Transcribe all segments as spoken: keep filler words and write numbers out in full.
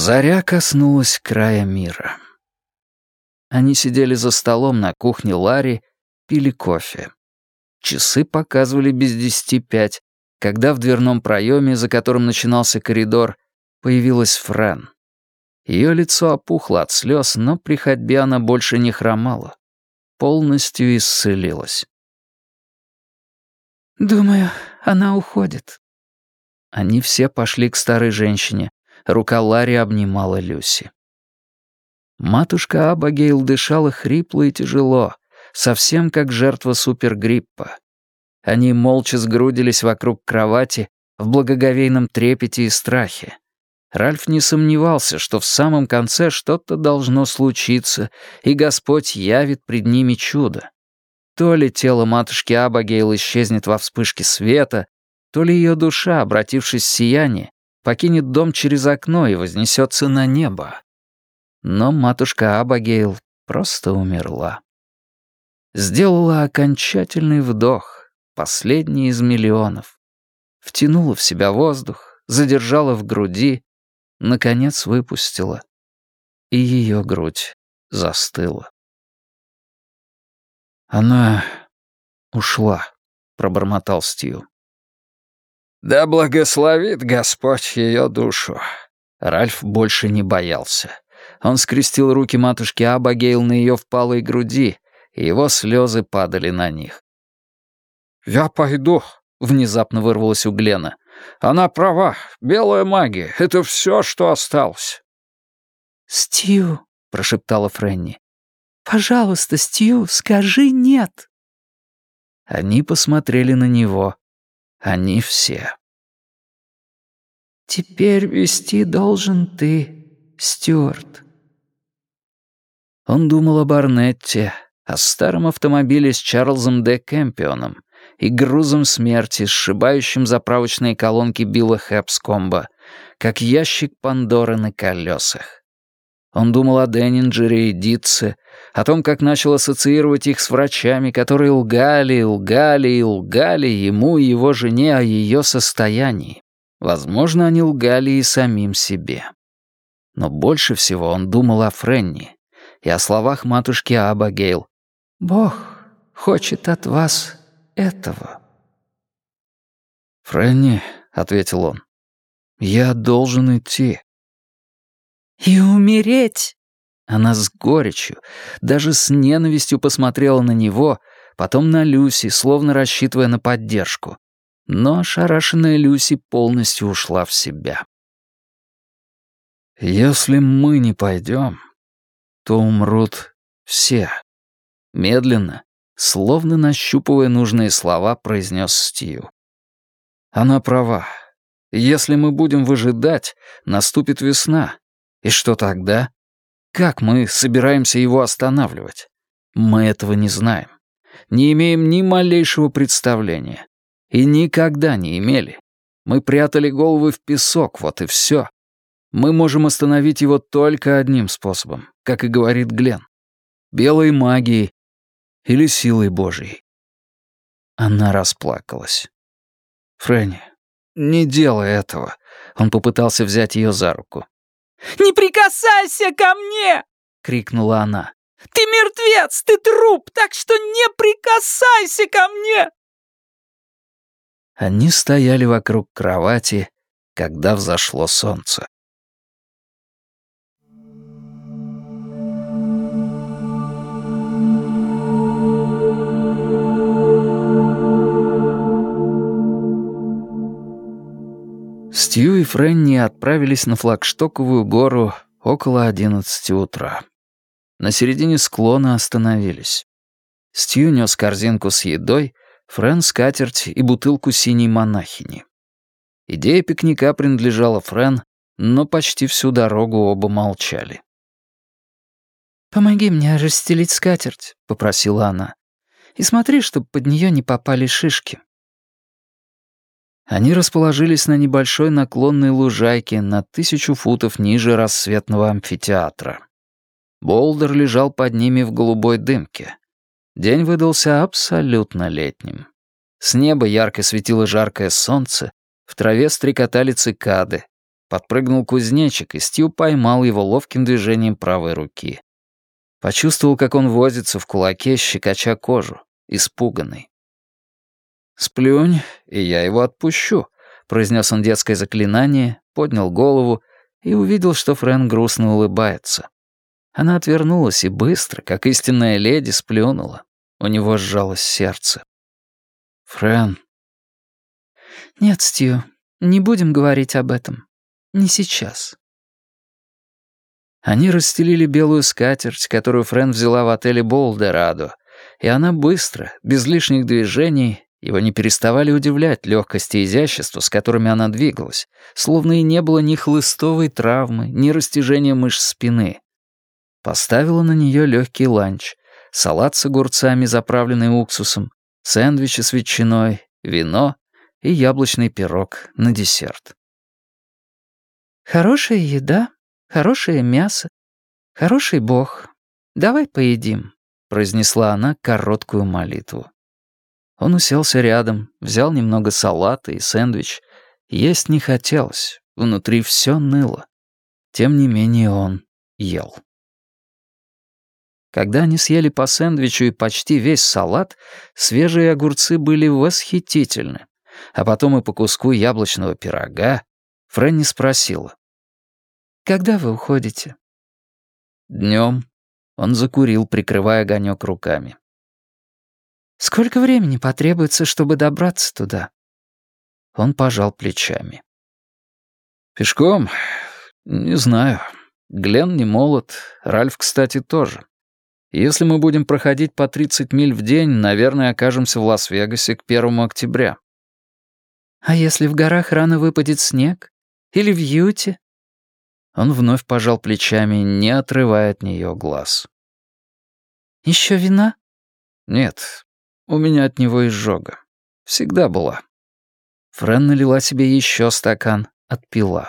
Заря коснулась края мира. Они сидели за столом на кухне Ларри, пили кофе. Часы показывали без десяти пять, когда в дверном проеме, за которым начинался коридор, появилась Фрэн. Ее лицо опухло от слез, но при ходьбе она больше не хромала. Полностью исцелилась. «Думаю, она уходит». Они все пошли к старой женщине. Рука Ларри обнимала Люси. Матушка Абагейл дышала хрипло и тяжело, совсем как жертва супергриппа. Они молча сгрудились вокруг кровати в благоговейном трепете и страхе. Ральф не сомневался, что в самом конце что-то должно случиться, и Господь явит пред ними чудо. То ли тело матушки Абагейл исчезнет во вспышке света, то ли ее душа, обратившись в сияние, покинет дом через окно и вознесется на небо. Но матушка Абагейл просто умерла. Сделала окончательный вдох, последний из миллионов. Втянула в себя воздух, задержала в груди, наконец выпустила. И ее грудь застыла. «Она ушла», — пробормотал Стью. «Да благословит Господь ее душу». Ральф больше не боялся. Он скрестил руки матушки Абагейл на ее впалой груди, и его слезы падали на них. «Я пойду», — внезапно вырвалось у Глена. «Она права. Белая магия — это все, что осталось». «Стью», — прошептала Фрэнни. «Пожалуйста, Стью, скажи нет». Они посмотрели на него. Они все. «Теперь вести должен ты, Стюарт». Он думал об Арнетте, о старом автомобиле с Чарльзом Д. Кэмпионом и грузом смерти, сшибающим заправочные колонки Билла Хэпскомба, как ящик Пандоры на колесах. Он думал о Деннинджере и Дитце, о том, как начал ассоциировать их с врачами, которые лгали, лгали и лгали ему и его жене о ее состоянии. Возможно, они лгали и самим себе. Но больше всего он думал о Фрэнни и о словах матушки Абагейл. «Бог хочет от вас этого». «Фрэнни», — ответил он, — «я должен идти». «И умереть!» Она с горечью, даже с ненавистью посмотрела на него, потом на Люси, словно рассчитывая на поддержку. Но ошарашенная Люси полностью ушла в себя. «Если мы не пойдем, то умрут все», — медленно, словно нащупывая нужные слова, произнес Стью. «Она права. Если мы будем выжидать, наступит весна. И что тогда? Как мы собираемся его останавливать? Мы этого не знаем. Не имеем ни малейшего представления. И никогда не имели. Мы прятали головы в песок, вот и все. Мы можем остановить его только одним способом, как и говорит Глен. Белой магией или силой Божьей». Она расплакалась. «Фрэнни, не делай этого». Он попытался взять ее за руку. «Не прикасайся ко мне!» — крикнула она. «Ты мертвец, ты труп, так что не прикасайся ко мне!» Они стояли вокруг кровати, когда взошло солнце. Стью и Фрэнни отправились на Флагштоковую гору около одиннадцати утра. На середине склона остановились. Стью нес корзинку с едой, Фрэн — скатерть и бутылку синей монахини. Идея пикника принадлежала Фрэн, но почти всю дорогу оба молчали. «Помоги мне расстелить скатерть», — попросила она. «И смотри, чтобы под нее не попали шишки». Они расположились на небольшой наклонной лужайке на тысячу футов ниже рассветного амфитеатра. Болдер лежал под ними в голубой дымке. День выдался абсолютно летним. С неба ярко светило жаркое солнце, в траве стрекотали цикады. Подпрыгнул кузнечик, и Стью поймал его ловким движением правой руки. Почувствовал, как он возится в кулаке, щекоча кожу, испуганный. «Сплюнь, и я его отпущу», — произнес он детское заклинание, поднял голову и увидел, что Френ грустно улыбается. Она отвернулась и быстро, как истинная леди, сплюнула. У него сжалось сердце. «Френ...» «Нет, Стью, не будем говорить об этом. Не сейчас». Они расстелили белую скатерть, которую Френ взяла в отеле Болдерадо, и она быстро, без лишних движений, его не переставали удивлять легкость и изящество, с которыми она двигалась, словно и не было ни хлыстовой травмы, ни растяжения мышц спины. Поставила на нее легкий ланч, салат с огурцами, заправленный уксусом, сэндвичи с ветчиной, вино и яблочный пирог на десерт. «Хорошая еда, хорошее мясо, хороший Бог. Давай поедим», — произнесла она короткую молитву. Он уселся рядом, взял немного салата и сэндвич. Есть не хотелось, внутри все ныло. Тем не менее он ел. Когда они съели по сэндвичу и почти весь салат, свежие огурцы были восхитительны. А потом и по куску яблочного пирога, Фрэнни спросила. «Когда вы уходите?» Днем. Он закурил, прикрывая огонек руками. «Сколько времени потребуется, чтобы добраться туда?» Он пожал плечами. «Пешком? Не знаю. Глен не молод, Ральф, кстати, тоже. Если мы будем проходить по тридцать миль в день, наверное, окажемся в Лас-Вегасе к первому октября». «А если в горах рано выпадет снег? Или в Юте?» Он вновь пожал плечами, не отрывая от нее глаз. «Еще вина?» «Нет, у меня от него изжога. Всегда была». Френ налила себе еще стакан, отпила.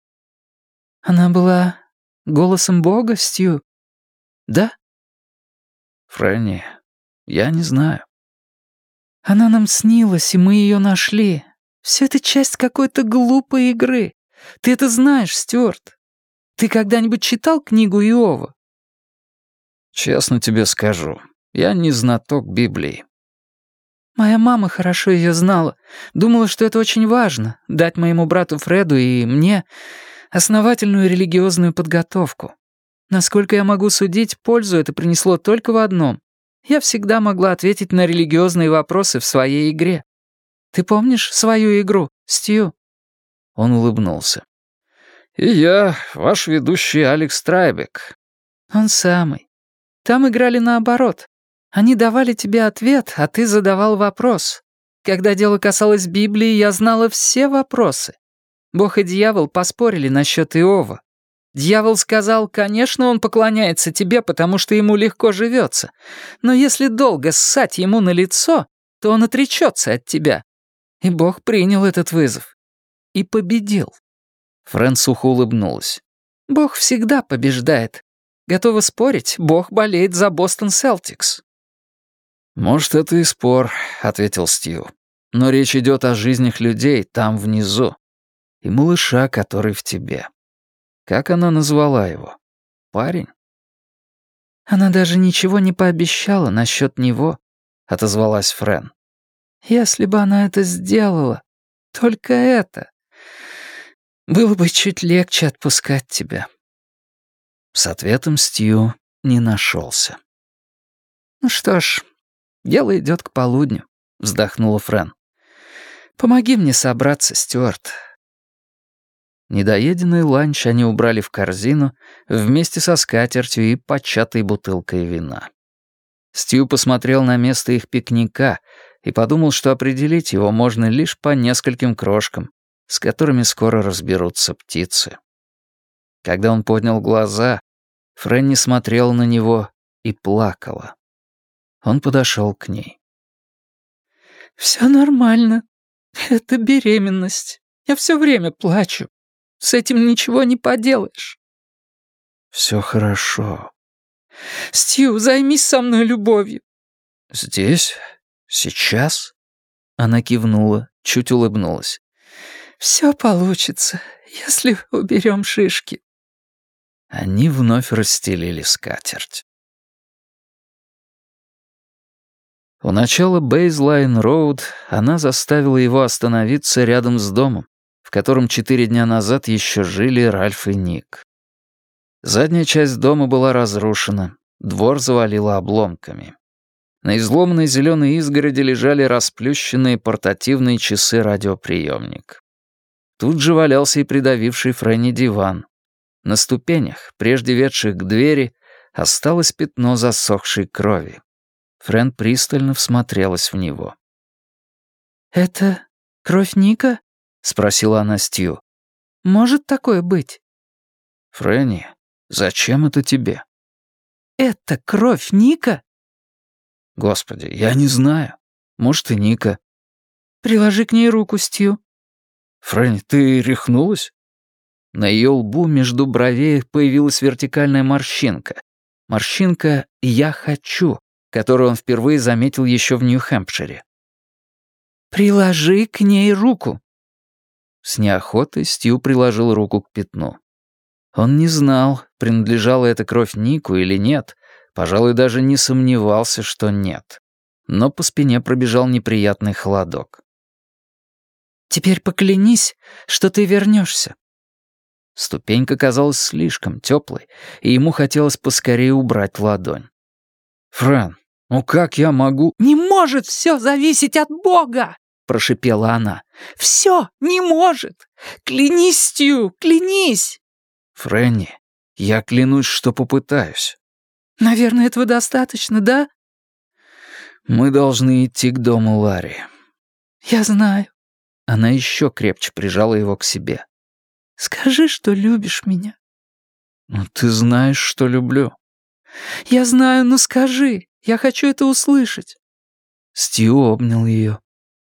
«Она была голосом Бога, Стью? Да?» «Фрэнни, я не знаю». «Она нам снилась, и мы ее нашли. Все это часть какой-то глупой игры. Ты это знаешь, Стюарт. Ты когда-нибудь читал книгу Иова?» «Честно тебе скажу, я не знаток Библии». «Моя мама хорошо ее знала. Думала, что это очень важно — дать моему брату Фреду и мне основательную религиозную подготовку. Насколько я могу судить, пользу это принесло только в одном. Я всегда могла ответить на религиозные вопросы в своей игре. Ты помнишь свою игру, Стью?» Он улыбнулся. «И я, ваш ведущий Алекс Трайбек». «Он самый. Там играли наоборот. Они давали тебе ответ, а ты задавал вопрос. Когда дело касалось Библии, я знала все вопросы. Бог и дьявол поспорили насчет Иова. Дьявол сказал, конечно, он поклоняется тебе, потому что ему легко живется. Но если долго ссать ему на лицо, то он отречется от тебя. И Бог принял этот вызов. И победил». Фрэн сухо улыбнулась. «Бог всегда побеждает. Готова спорить, Бог болеет за Бостон Селтикс». «Может, это и спор», — ответил Стью. «Но речь идет о жизнях людей там внизу. И малыша, который в тебе. Как она назвала его? Парень?» «Она даже ничего не пообещала насчет него», — отозвалась Фрэн. «Если бы она это сделала, только это, было бы чуть легче отпускать тебя». С ответом Стью не нашелся. «Ну что ж, дело идет к полудню», — вздохнула Фрэн. «Помоги мне собраться, Стюарт». Недоеденный ланч они убрали в корзину вместе со скатертью и початой бутылкой вина. Стью посмотрел на место их пикника и подумал, что определить его можно лишь по нескольким крошкам, с которыми скоро разберутся птицы. Когда он поднял глаза, Фрэнни смотрела на него и плакала. Он подошел к ней. «Все нормально. Это беременность. Я все время плачу. С этим ничего не поделаешь». «Все хорошо». «Стью, займись со мной любовью». «Здесь? Сейчас?» Она кивнула, чуть улыбнулась. «Все получится. если уберем шишки». Они вновь расстелили скатерть. У начала Бейзлайн-Роуд она заставила его остановиться рядом с домом, в котором четыре дня назад еще жили Ральф и Ник. Задняя часть дома была разрушена, двор завалило обломками. На изломанной зеленой изгороди лежали расплющенные портативные часы-радиоприемник. Тут же валялся и придавивший Фрэнни диван. На ступенях, прежде ведших к двери, осталось пятно засохшей крови. Фрэн пристально всмотрелась в него. «Это кровь Ника?» — спросила она Стью. «Может такое быть?» «Фрэнни, зачем это тебе?» «Это кровь Ника?» «Господи, я не знаю. Может, и Ника». «Приложи к ней руку, Стью». «Фрэнни, ты рехнулась?» На ее лбу между бровей появилась вертикальная морщинка. Морщинка «Я хочу», которую он впервые заметил еще в Нью-Хэмпшире. «Приложи к ней руку». С неохотой Стью приложил руку к пятну. Он не знал, принадлежала эта кровь Нику или нет, пожалуй, даже не сомневался, что нет. Но по спине пробежал неприятный холодок. «Теперь поклянись, что ты вернешься». Ступенька казалась слишком теплой, и ему хотелось поскорее убрать ладонь. «Фрэн, ну как я могу...» «Не может все зависеть от Бога!» — прошипела она. «Все не может! Клянись, Стью, клянись!» «Фрэнни, я клянусь, что попытаюсь». «Наверное, этого достаточно, да?» «Мы должны идти к дому Ларри». «Я знаю». Она еще крепче прижала его к себе. «Скажи, что любишь меня». «Ну, ты знаешь, что люблю». «Я знаю, но скажи. Я хочу это услышать». Стью обнял ее.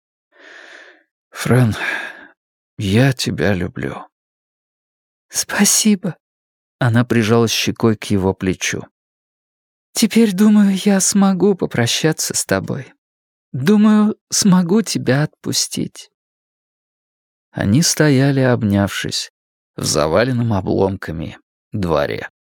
«Фрэн, я тебя люблю». «Спасибо». Она прижалась щекой к его плечу. «Теперь, думаю, я смогу попрощаться с тобой. Думаю, смогу тебя отпустить». Они стояли, обнявшись, в заваленном обломками дворе.